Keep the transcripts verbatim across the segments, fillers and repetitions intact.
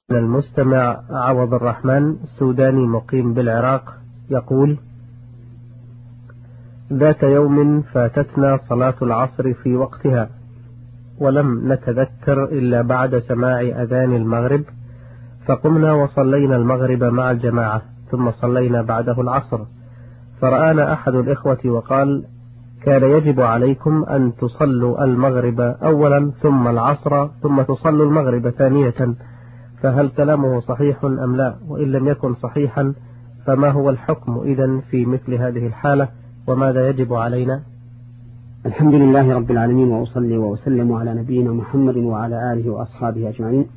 المستمع عوض الرحمن السوداني مقيم بالعراق يقول: ذات يوم فاتتنا صلاة العصر في وقتها ولم نتذكر إلا بعد سماع أذان المغرب، فقمنا وصلينا المغرب مع الجماعة ثم صلينا بعده العصر، فرآنا أحد الإخوة وقال: كان يجب عليكم أن تصلوا المغرب أولا ثم العصر ثم تصلوا المغرب ثانية، فهل كلامه صحيح أم لا؟ وإن لم يكن صحيحا فما هو الحكم إذن في مثل هذه الحالة وماذا يجب علينا؟ الحمد لله رب العالمين، وأصلي وأسلم على نبينا محمد وعلى آله وأصحابه أجمعين.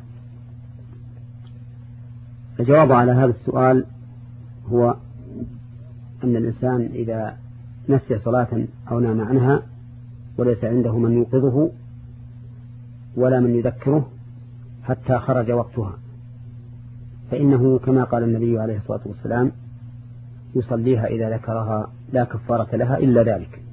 الجواب على هذا السؤال هو أن الإنسان إذا نسي صلاة أو نام عنها وليس عنده من يوقظه ولا من يذكره حتى خرج وقتها، فإنه كما قال النبي عليه الصلاة والسلام: يصليها إذا ذكرها لا كفارة لها إلا ذلك.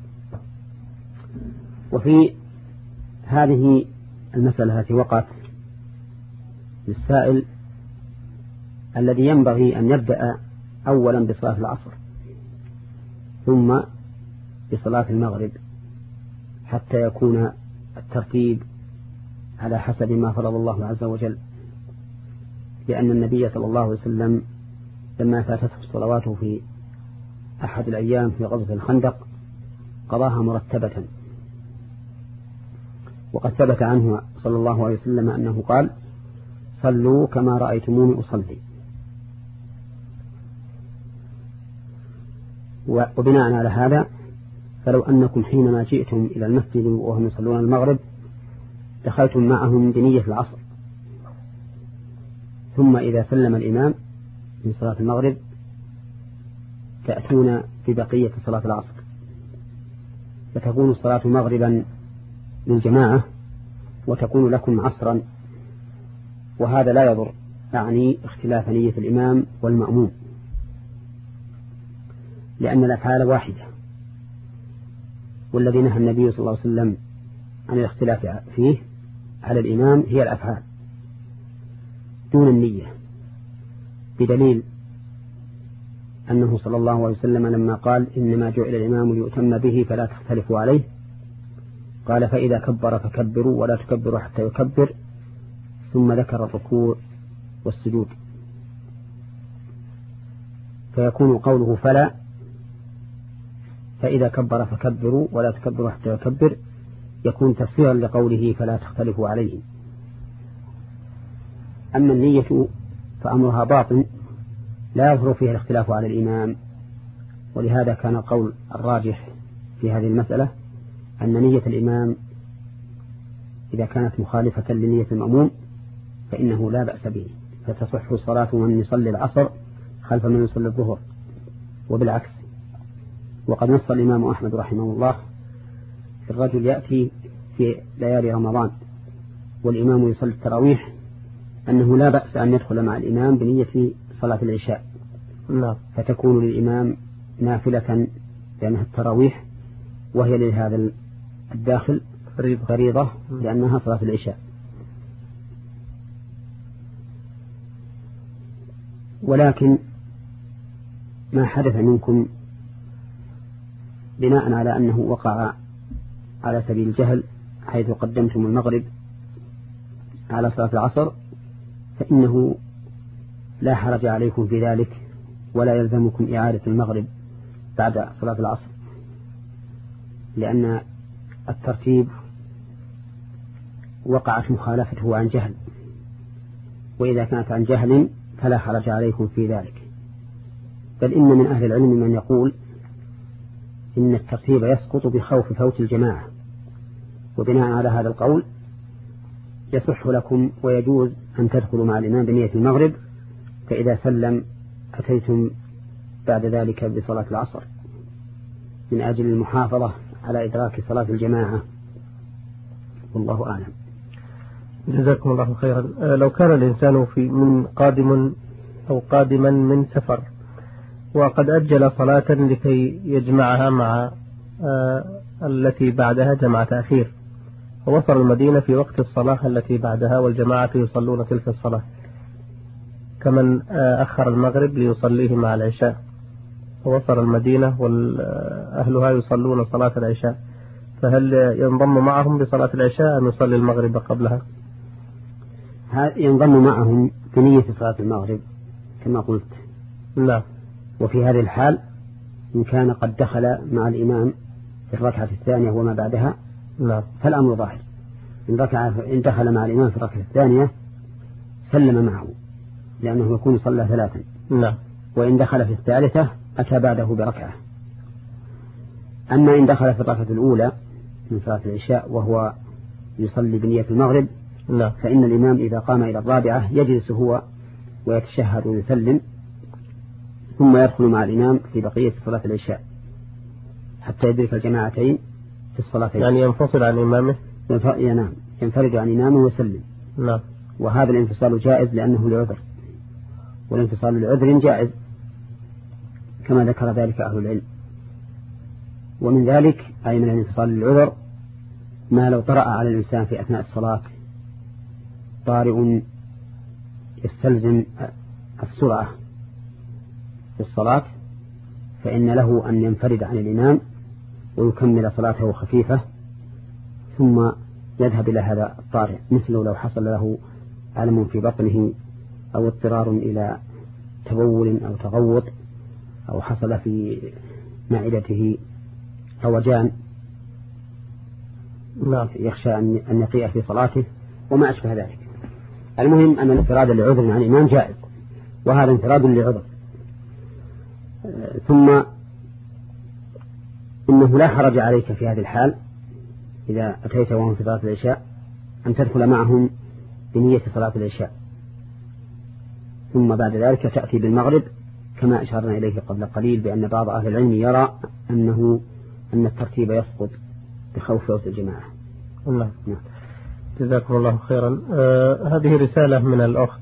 وفي هذه المسألة التي وقعت للسائل الذي ينبغي أن يبدأ أولا بصلاة العصر ثم بصلاة المغرب حتى يكون الترتيب على حسب ما فرض الله عز وجل، لأن النبي صلى الله عليه وسلم لما فاتته الصلوات في أحد الأيام في غزوة الخندق قضاها مرتبة، وقد ثبت عنه صلى الله عليه وسلم أنه قال: صلوا كما رأيتموني أصلي. وبناء على هذا فلو أنكم حينما جئتم إلى المسجد وهم يصلون المغرب دخلتم معهم بنية العصر، ثم إذا سلم الإمام من صلاة المغرب تأتون ببقية صلاة العصر، فتكون الصلاة مغربا للجماعة وتكون لكم عصرا، وهذا لا يضر، يعني اختلاف نية الإمام والمأموم، لأن الأفعال واحدة، والذي نهى النبي صلى الله عليه وسلم عن الاختلاف فيه على الإمام هي الأفعال دون النية، بدليل أنه صلى الله عليه وسلم لما قال: إنما جعل الإمام ليؤتم به فلا تختلفوا عليه، قال: فإذا كبر فكبروا ولا تكبروا حتى يكبر، ثم ذكر الركوع والسجود، فيكون قوله فلا فإذا كبر فكبروا ولا تكبروا حتى يكبر يكون تفسيرا لقوله فلا تختلفوا عليه. أما النية فأمرها باطن لا يظهر فيها الاختلاف على الإمام، ولهذا كان القول الراجح في هذه المسألة أن نية الإمام إذا كانت مخالفة لنية المأموم فإنه لا بأس به، فتصح صلاة من يصلي العصر خلف من يصلي الظهر، وبالعكس. وقد نص الإمام أحمد رحمه الله في الرجل يأتي في ليالي رمضان والإمام يصلي التراويح أنه لا بأس أن يدخل مع الإمام بنية صلاة العشاء، فتكون للإمام نافلة لأنها التراويح، وهي لهذا الداخل فريضة لأنها صلاة العشاء. ولكن ما حدث منكم بناء على أنه وقع على سبيل الجهل حيث قدمتم المغرب على صلاة العصر فإنه لا حرج عليكم في ذلك، ولا يلزمكم إعادة المغرب بعد صلاة العصر، لأن الترتيب وقعت مخالفته عن جهل، وإذا كانت عن جهل فلا حرج عليكم في ذلك. بل إن من أهل العلم من يقول إن الترتيب يسقط بخوف فوت الجماعة، وبناء على هذا القول يصح لكم ويجوز أن تدخلوا مع الإمام بنية المغرب، فإذا سلم أتيتم بعد ذلك بصلاة العصر من أجل المحافظة على إدراك صلاة الجماعة، والله أعلم. جزاكم الله خيرا. لو كان الإنسان في من قادم أو قادما من سفر وقد أجل صلاة لكي يجمعها مع التي بعدها جمع تأخير، ووصل المدينة في وقت الصلاة التي بعدها والجماعة يصلون تلك الصلاة، كمن أخر المغرب ليصليه مع العشاء، ووصل المدينة وأهلها يصلون صلاة العشاء، فهل ينضم معهم بصلاة العشاء أم يصلي المغرب قبلها؟ ينضم معهم بنية صلاة المغرب كما قلت. لا. وفي هذه الحال إن كان قد دخل مع الإمام في الركعة الثانية وما بعدها لا. فالأمر ظاهر. إن, ركع إن دخل مع الإمام في الركعة الثانية سلم معه لأنه يكون صلى ثلاثا. لا. وإن دخل في الثالثة أتى بعده بركعة. أما إن دخل في الركعة الأولى من صلاة العشاء وهو يصلي بنية المغرب لا. فإن الإمام إذا قام إلى الرابعة يجلس هو ويتشهد ويسلم ثم يدخل مع الإمام في بقية صلاة العشاء حتى يدرك الجماعتين في الصلاتين. يعني ينفصل عن إمامه؟ نعم، ينفرد عن إمامه ويسلم. لا. وهذا الانفصال جائز لأنه لعذر، والانفصال لعذر جائز كما ذكر ذلك أهل العلم. ومن ذلك أي من الانفصال للعذر ما لو طرأ على الإنسان في أثناء الصلاة طارئ يستلزم السرعة في الصلاة فإن له أن ينفرد عن الإمام ويكمل صلاته خفيفة ثم يذهب إلى هذا الطارئ، مثل لو حصل له ألم في بطنه أو اضطرار إلى تبول أو تغوط أو حصل في معدته هوجان يخشى أن يقيء في صلاته وما أشبه ذلك. المهم أن الانفراد لعذر عن الإمام جائز، وهذا انفراد لعذر. ثم إنه لا حرج عليك في هذه الحال إذا أتيت وهم في صلاة العشاء أن تدخل معهم بنية صلاة العشاء ثم بعد ذلك تأتي بالمغرب كما أشرنا إليه قبل قليل بأن بعض أهل العلم يرى أنه أن الترتيب يسقط بخوف فوت الجماعة. نعم. جزاكم الله خيرا. آه هذه رسالة من الأخت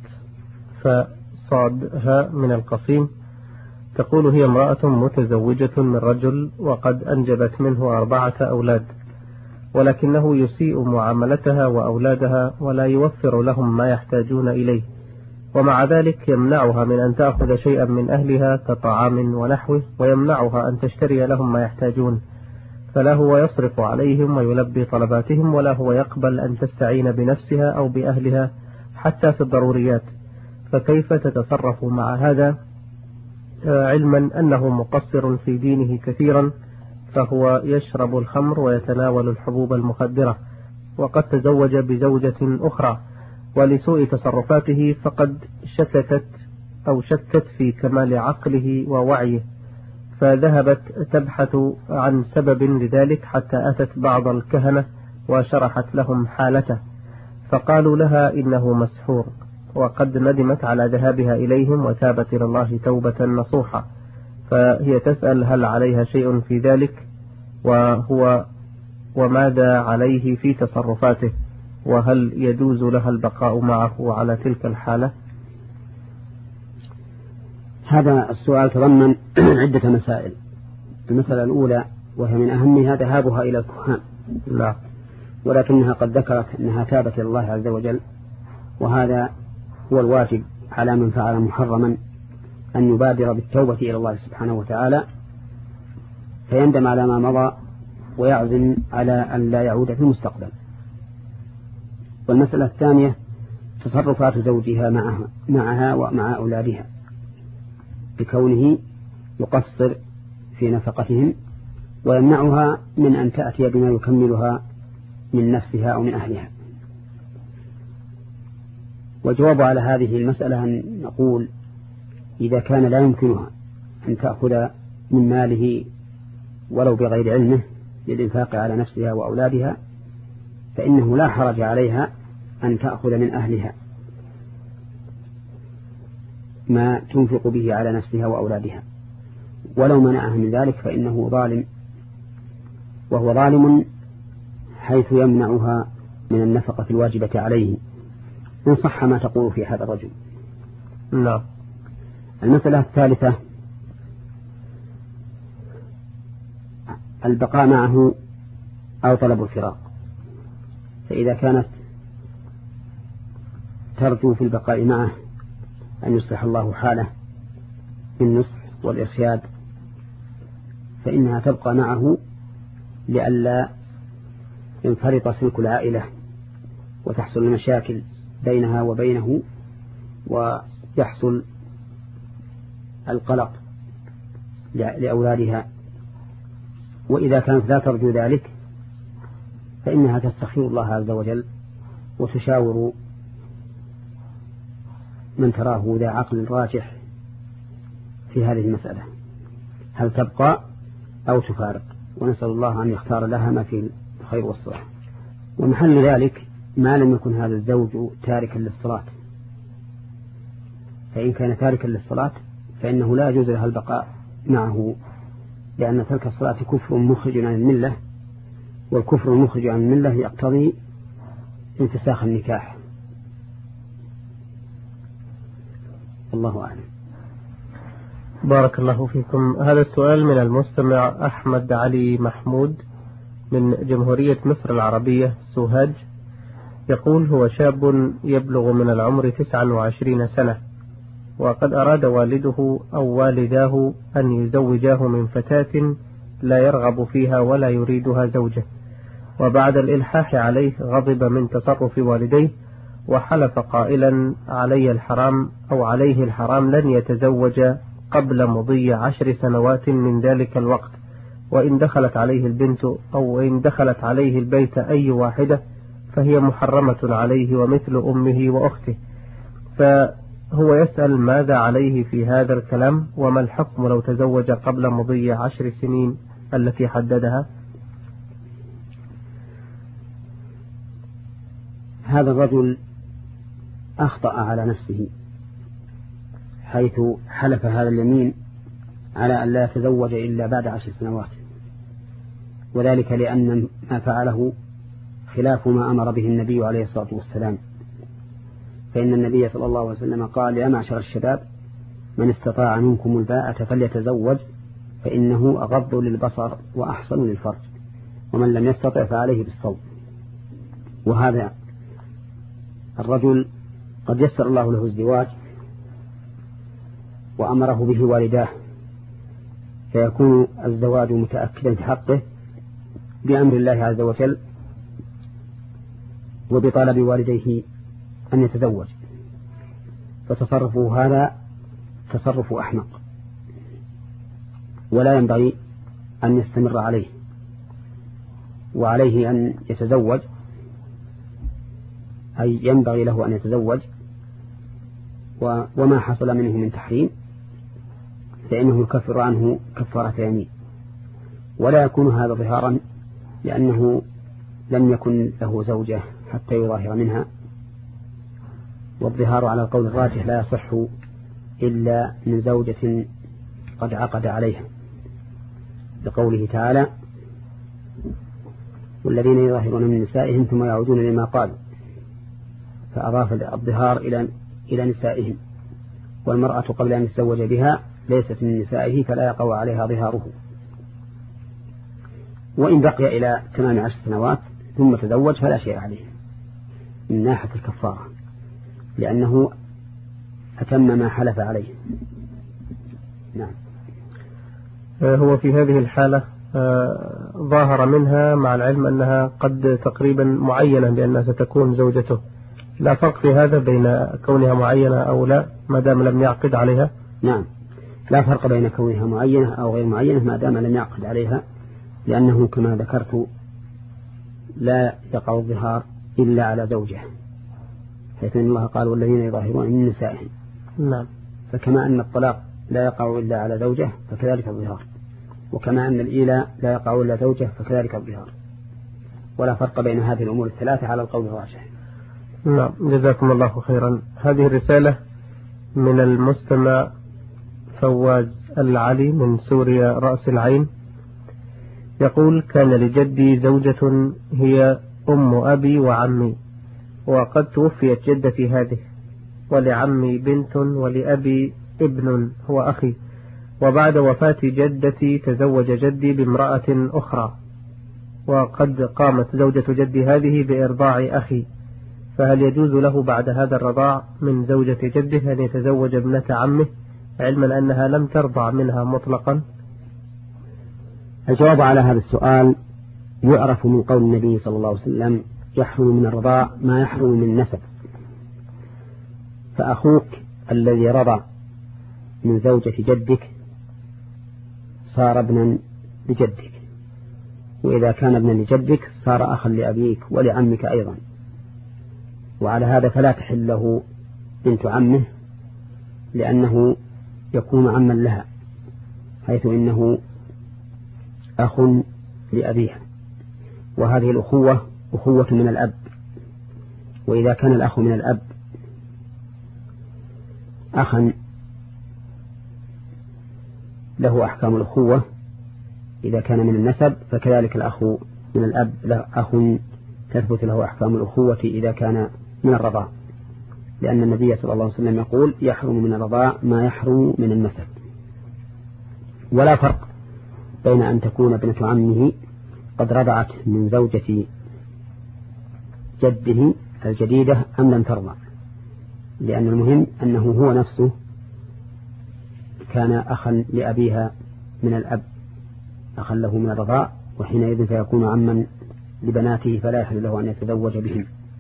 فصادها من القصيم، تقول هي امرأة متزوجة من رجل وقد أنجبت منه أربعة أولاد، ولكنه يسيء معاملتها وأولادها ولا يوفر لهم ما يحتاجون إليه، ومع ذلك يمنعها من أن تأخذ شيئا من أهلها كطعام ونحوه، ويمنعها أن تشتري لهم ما يحتاجون، فلا هو يصرف عليهم ويلبي طلباتهم ولا هو يقبل أن تستعين بنفسها أو بأهلها حتى في الضروريات، فكيف تتصرف مع هذا علما أنه مقصر في دينه كثيرا، فهو يشرب الخمر ويتناول الحبوب المخدرة وقد تزوج بزوجة أخرى، ولسوء تصرفاته فقد شككت أو شكت في كمال عقله ووعيه، فذهبت تبحث عن سبب لذلك حتى أتت بعض الكهنة وشرحت لهم حالته، فقالوا لها إنه مسحور، وقد ندمت على ذهابها إليهم وتابت إلى الله توبة نصوحة، فهي تسأل هل عليها شيء في ذلك، وهو وماذا عليه في تصرفاته، وهل يجوز لها البقاء معه على تلك الحالة؟ هذا السؤال تضمن عدة مسائل. المسألة الأولى وهي من أهمها ذهابها إلى الكهان، لا، ولكنها قد ذكرت أنها تابت إلى الله عز وجل، وهذا هو الواجب على من فعل محرما أن يبادر بالتوبة إلى الله سبحانه وتعالى فيندم على ما مضى ويعزم على أن لا يعود في المستقبل. والمسألة الثانية تصرفات زوجها معها, معها ومع أولادها بكونه يقصر في نفقتهم ويمنعها من أن تأتي بما يكملها من نفسها أو من أهلها. والجواب على هذه المسألة أن نقول إذا كان لا يمكنها أن تأخذ من ماله ولو بغير علمه للإنفاق على نفسها وأولادها فإنه لا حرج عليها أن تأخذ من أهلها ما تنفق به على نفسها وأولادها، ولو منعها من ذلك فإنه ظالم، وهو ظالم حيث يمنعها من النفقة الواجبة عليه، إن صح ما تقول في هذا الرجل. لا. المسألة الثالثة البقاء معه أو طلب الفراق. فإذا كانت ترجو في البقاء معه أن يصلح الله حاله بالنصح والإرشاد فإنها تبقى معه لئلا ينفرط سلك العائلة وتحصل المشاكل بينها وبينه ويحصل القلق لأولادها. وإذا كانت لا ترجو ذلك فإنها تستخير الله عز وجل وتشاور من تراه ذا عقل راجح في هذه المسألة هل تبقى أو تفارق، ونسأل الله أن يختار لها ما فيه الخير والصلاح. ومحل ذلك ما لم يكن هذا الزوج تاركا للصلاة، فإن كان تاركا للصلاة فإنه لا يجوز لها البقاء معه، لأن ترك الصلاة كفر مخرج عن الملة، والكفر المخرج عن الملة يقتضي انفساخ النكاح. الله أعلم. بارك الله فيكم. هذا السؤال من المستمع أحمد علي محمود من جمهورية مصر العربية سوهاج، يقول: هو شاب يبلغ من العمر تسعا وعشرين سنة، وقد أراد والده أو والداه أن يزوجاه من فتاة لا يرغب فيها ولا يريدها زوجة، وبعد الإلحاح عليه غضب من تصرف والديه وحلف قائلا: علي الحرام أو عليه الحرام لن يتزوج قبل مضي عشر سنوات من ذلك الوقت، وإن دخلت عليه البنت أو إن دخلت عليه البيت أي واحدة فهي محرمة عليه ومثل أمه وأخته. فهو يسأل ماذا عليه في هذا الكلام، وما الحكم لو تزوج قبل مضي عشر سنين التي حددها؟ هذا الرجل أخطأ على نفسه حيث حلف هذا اليمين على أن لا يتزوج إلا بعد عشر سنوات، وذلك لأن ما فعله خلاف ما أمر به النبي عليه الصلاة والسلام، فإن النبي صلى الله عليه وسلم قال: يا معشر الشباب من استطاع منكم الباءة فليتزوج فإنه أغض للبصر وأحصن للفرج، ومن لم يستطع فعليه بالصوم. وهذا الرجل قد يسر الله له الزواج وأمره به والداه، فيكون الزواج متأكدا في حقه بأمر الله عز وجل وبطلب والديه أن يتزوج، فتصرفه هذا تصرف أحمق ولا ينبغي أن يستمر عليه، وعليه أن يتزوج، أي ينبغي له أن يتزوج، وما حصل منه من تحريم فإنه يكفر عنه كفارة يمين، ولا يكون هذا ظهارا لأنه لم يكن له زوجة حتى يظاهر منها، والظهار على القول الراجح لا يصح إلا من زوجة قد عقد عليها، لقوله تعالى: والذين يظاهرون من نسائهم ثم يعودون لما قالوا، فأضاف الظهار إلى إلى نسائهم، والمرأة قبل أن يتزوج بها ليست من نسائه فلا يقع عليها ظهاره. وإن بقي إلى تمام عشر سنوات ثم تزوج فلا شيء عليه من ناحية الكفارة، لأنه أتم ما حلف عليه. نعم. هو في هذه الحالة ظاهر منها مع العلم أنها قد تقريبا معينة بأنها ستكون زوجته، لا فرق في هذا بين كونها معينة أو لا ما دام لم يعقد عليها؟ نعم، لا فرق بين كونها معينة أو غير معينة ما دام لم يعقد عليها، لأنه كما ذكرت لا يقع الظهار إلا على زوجه، حيث أن الله قال: والذين يظاهرون من نسائهم. نعم. فكما أن الطلاق لا يقع إلا على زوجه فكذلك الظهار، وكما أن الإيلاء لا يقع إلا زوجه فكذلك الظهار، ولا فرق بين هذه الأمور الثلاثة على القول الراجح. نعم، جزاكم الله خيرا. هذه الرسالة من المستمع فواز العلي من سوريا رأس العين، يقول: كان لجدي زوجة هي أم أبي وعمي، وقد توفيت جدتي هذه، ولعمي بنت ولأبي ابن هو أخي، وبعد وفاة جدتي تزوج جدي بامرأة أخرى، وقد قامت زوجة جدي هذه بإرضاع أخي، فهل يجوز له بعد هذا الرضاع من زوجة جده أن يتزوج ابنة عمه علما أنها لم ترضع منها مطلقا؟ الجواب على هذا السؤال يعرف من قول النبي صلى الله عليه وسلم: يحرم من الرضاع ما يحرم من النسب. فأخوك الذي رضع من زوجة جدك صار ابنا لجدك، وإذا كان ابنا لجدك صار أخا لأبيك ولعمك أيضا، وعلى هذا فلا تحل له بنت عمه، لأنه يكون عما لها، حيث إنه أخ لأبيها، وهذه الأخوة أخوة من الأب، وإذا كان الأخ من الأب أخا له أحكام الأخوة إذا كان من النسب، فكذلك الأخ من الأب له أخ تثبت له أحكام الأخوة إذا كان من الرضاع، لأن النبي صلى الله عليه وسلم يقول: يحرم من الرضاع ما يحرم من النسب. ولا فرق بين أن تكون ابنة عمه قد رضعت من زوجة جده الجديدة أم لم ترضع، لأن المهم أنه هو نفسه كان أخا لأبيها من الأب، أخا له من الرضاع، وحينئذ فيكون عما لبناته فلا يحل له أن يتزوج بهم.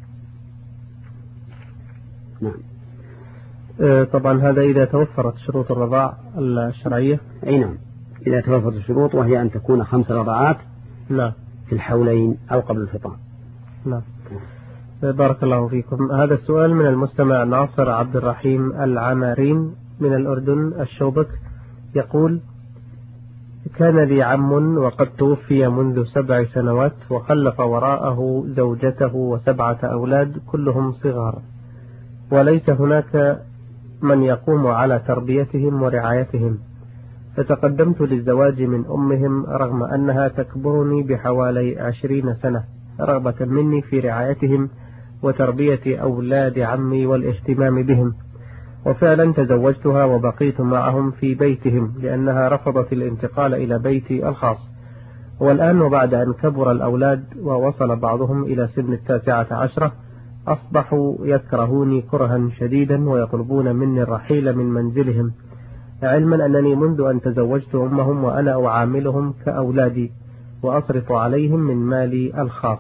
نعم. طبعا هذا إذا توفرت شروط الرضاع الشرعية. أي نعم، إذا توفرت الشروط، وهي أن تكون خمس رضعات نعم في الحولين أو قبل الفطام. نعم. بارك الله فيكم. هذا السؤال من المستمع ناصر عبد الرحيم العمارين من الأردن الشوبك، يقول: كان لي عم وقد توفي منذ سبع سنوات، وخلف وراءه زوجته وسبعة أولاد كلهم صغار، وليس هناك من يقوم على تربيتهم ورعايتهم، فتقدمت للزواج من أمهم رغم أنها تكبرني بحوالي عشرين سنة، رغبة مني في رعايتهم وتربية أولاد عمي والاهتمام بهم، وفعلا تزوجتها وبقيت معهم في بيتهم لأنها رفضت الانتقال إلى بيتي الخاص. والآن وبعد أن كبر الأولاد ووصل بعضهم إلى سن التاسعة عشرة، أصبحوا يكرهوني كرها شديدا ويطلبون مني الرحيل من منزلهم، علما أنني منذ أن تزوجت أمهم وأنا أعاملهم كأولادي وأصرف عليهم من مالي الخاص،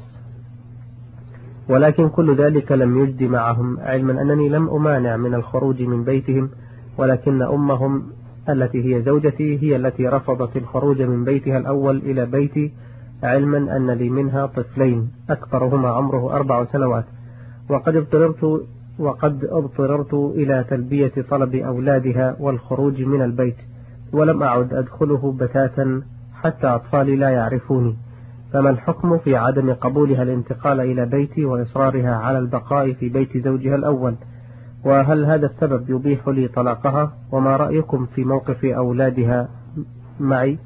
ولكن كل ذلك لم يجد معهم، علما أنني لم أمانع من الخروج من بيتهم، ولكن أمهم التي هي زوجتي هي التي رفضت الخروج من بيتها الأول إلى بيتي، علما أن لي منها طفلين أكبرهما عمره أربع سنوات، وقد اضطررت وقد اضطررت إلى تلبية طلب أولادها والخروج من البيت، ولم أعد أدخله بتاتا حتى أطفالي لا يعرفوني، فما الحكم في عدم قبولها الانتقال إلى بيتي وإصرارها على البقاء في بيت زوجها الأول؟ وهل هذا السبب يبيح لي طلاقها؟ وما رأيكم في موقف أولادها معي؟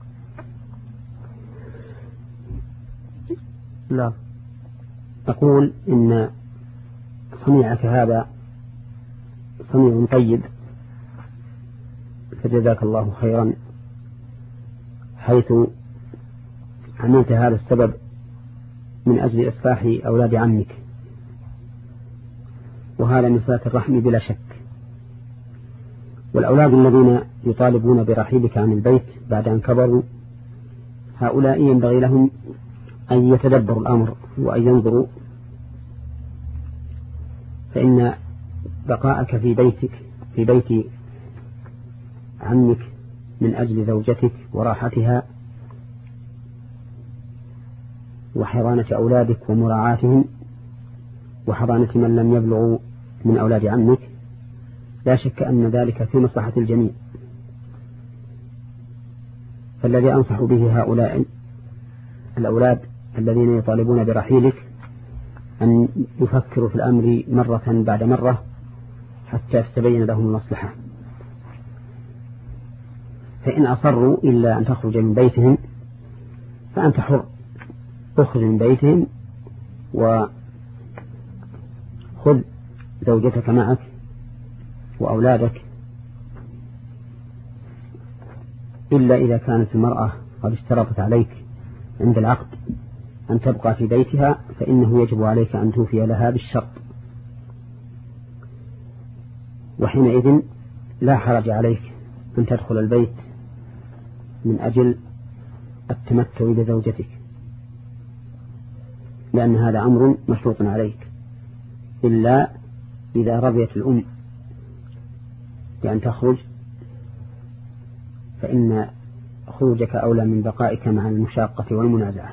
نعم. أقول إن صنيعك هذا صنيع طيب، فجزاك الله خيرا، حيث عملت هذا السبب من أجل إصلاح أولاد عمك، وهذا من صلة الرحم بلا شك. والأولاد الذين يطالبون برحيلك عن البيت بعد أن كبروا، هؤلاء ينبغي لهم أن يتدبروا الأمر وأن ينظروا، فإن بقاءك في بيتك في بيت عمك من أجل زوجتك وراحتها وحضانة أولادك ومراعاتهم وحضانة من لم يبلغوا من أولاد عمك، لا شك أن ذلك في مصلحة الجميع. فالذي أنصح به هؤلاء الأولاد الذين يطالبون برحيلك أن يفكروا في الأمر مرة بعد مرة حتى تتبين لهم المصلحة، فإن أصروا إلا أن تخرج من بيتهم فأنت حر، اخرج من بيتهم وخذ زوجتك معك وأولادك، إلا إذا كانت المرأة قد اشترطت عليك عند العقد أن تبقى في بيتها فإنه يجب عليك أن توفي لها بالشرط، وحينئذ لا حرج عليك أن تدخل البيت من أجل التمتع بزوجتك، لأن هذا أمر مشروط عليك، إلا إذا رضيت الأم بأن تخرج فإن خروجك أولى من بقائك مع المشاقة والمنازعة،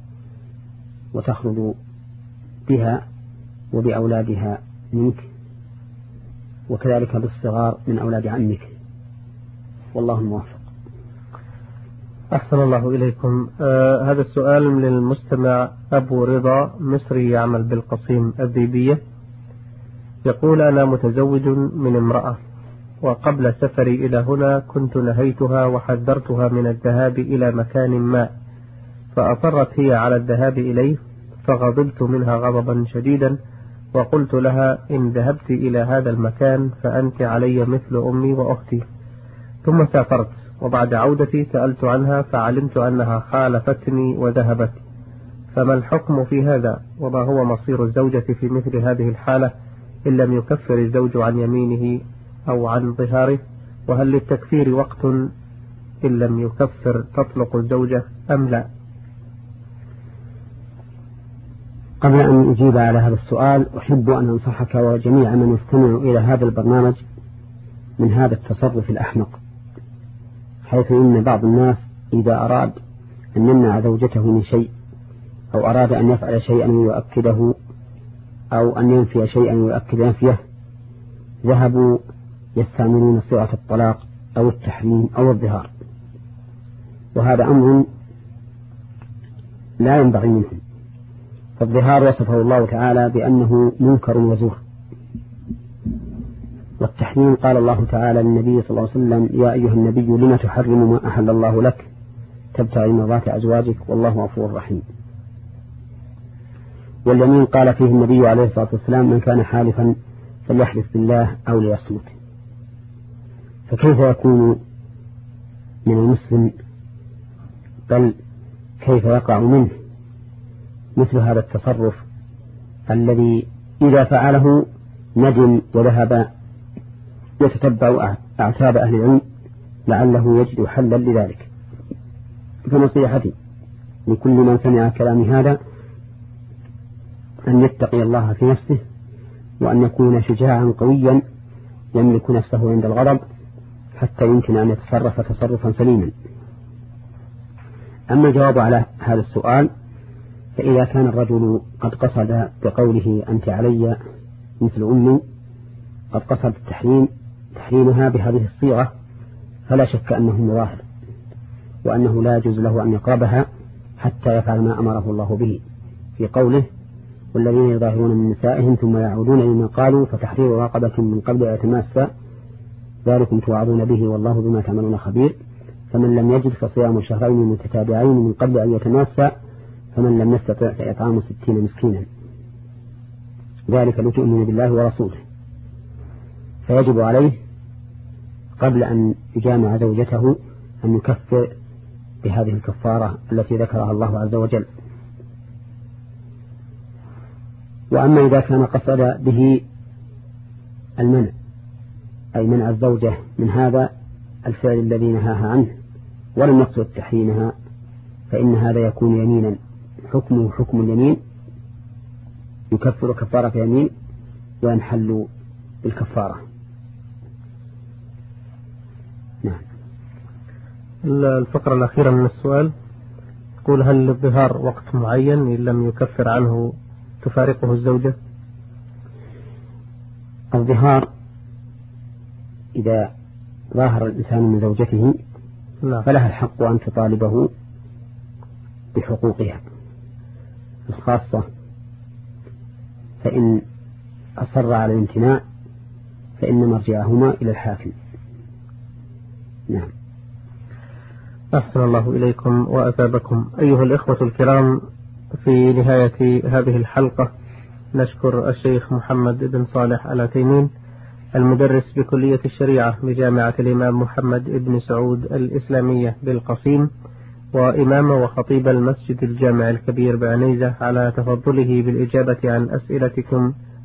وتخرج بها وبأولادها منك، وكذلك بالصغار من أولاد عمك، والله الموفق. أحسن الله إليكم. آه هذا السؤال من المستمع أبو رضا مصري يعمل بالقصيم الذيبية، يقول: أنا متزوج من امرأة، وقبل سفري إلى هنا كنت نهيتها وحذرتها من الذهاب إلى مكان ما، فأصرت هي على الذهاب إليه، فغضبت منها غضبا شديدا، وقلت لها: إن ذهبت إلى هذا المكان فأنت علي مثل أمي وأختي. ثم سافرت، وبعد عودتي سألت عنها فعلمت أنها خالفتني وذهبت، فما الحكم في هذا؟ وما هو مصير الزوجة في مثل هذه الحالة إن لم يكفر الزوج عن يمينه أو عن ظهاره؟ وهل للتكفير وقت إن لم يكفر تطلق الزوجة أم لا؟ قبل أن أجيب على هذا السؤال أحب أن أنصحك وجميع من يستمع إلى هذا البرنامج من هذا التصرف الأحمق، حيث إن بعض الناس إذا أراد أن يمنع زوجته من شيء، أو أراد أن يفعل شيئا ويؤكده، أو أن ينفي شيئا ويؤكد نفيه، ذهبوا يستعملون صيغة الطلاق أو التحريم أو الظهار، وهذا أمر لا ينبغي منهم. فالظهار وصفه الله تعالى بأنه منكر وزور، والتحريم قال الله تعالى للنبي صلى الله عليه وسلم: يا أيها النبي لما تحرم ما أحل الله لك تبتغي مرضات أزواجك والله غفور رحيم. واليمين قال فيه النبي عليه الصلاة والسلام: من كان حالفا فليحلف بالله أو ليصمت. فكيف يكون من المسلم، بل كيف يقع منه مثل هذا التصرف الذي إذا فعله ندم وذهب يتتبع أعتاب أهل العلم لعله يجد حلا لذلك؟ فنصيحتي لكل من سمع كلام هذا أن يتقي الله في نفسه، وأن يكون شجاعا قويا يملك نفسه عند الغضب حتى يمكن أن يتصرف تصرفا سليما. أما الجواب على هذا السؤال، فإذا كان الرجل قد قصد بقوله أنت علي مثل أمي قد قصد التحريم تحريمها بهذه الصيغة، فلا شك أنه مظاهر، وأنه لا يجوز له أن يقربها حتى يفعل ما أمره الله به في قوله: والذين يظاهرون من نسائهم ثم يعودون لما قالوا فتحرير رقبة من قبل أن يتماسا ذلكم توعظون به والله بما تعملون خبير، فمن لم يجد فصيام شهرين متتابعين من قبل أن يتماسا فمن لم يستطع فإطعام ستين مسكينا، ذلك لتؤمن بالله ورسوله. فيجب عليه قبل أن يجامع زوجته أن يكفر بهذه الكفارة التي ذكرها الله عز وجل. وأما إذا كان قصد به المنع، أي منع الزوجة من هذا الفعل الذي نهاها عنه ولم يقصد تحريمها، فإن هذا يكون يمينا حكمه حكم اليمين، يكفر كفارة يمين وينحل بالكفارة. نعم. الفقرة الأخيرة من السؤال يقول: هل للظهار وقت معين إن لم يكفر عنه تفارقه الزوجة؟ الظهار إذا ظاهر الإنسان من زوجته لا. فلها الحق أن تطالبه بحقوقها الخاصة، فإن أصر على الامتناع فإن مرجعهما إلى الحاكم. نعم. أحسن الله إليكم وأثابكم. أيها الإخوة الكرام، في نهاية هذه الحلقة نشكر الشيخ محمد بن صالح العثيمين المدرس بكلية الشريعة بجامعة الإمام محمد بن سعود الإسلامية بالقصيم وإمام وخطيب المسجد الجامع الكبير بعنيزة على تفضله بالإجابة عن أسئلتكم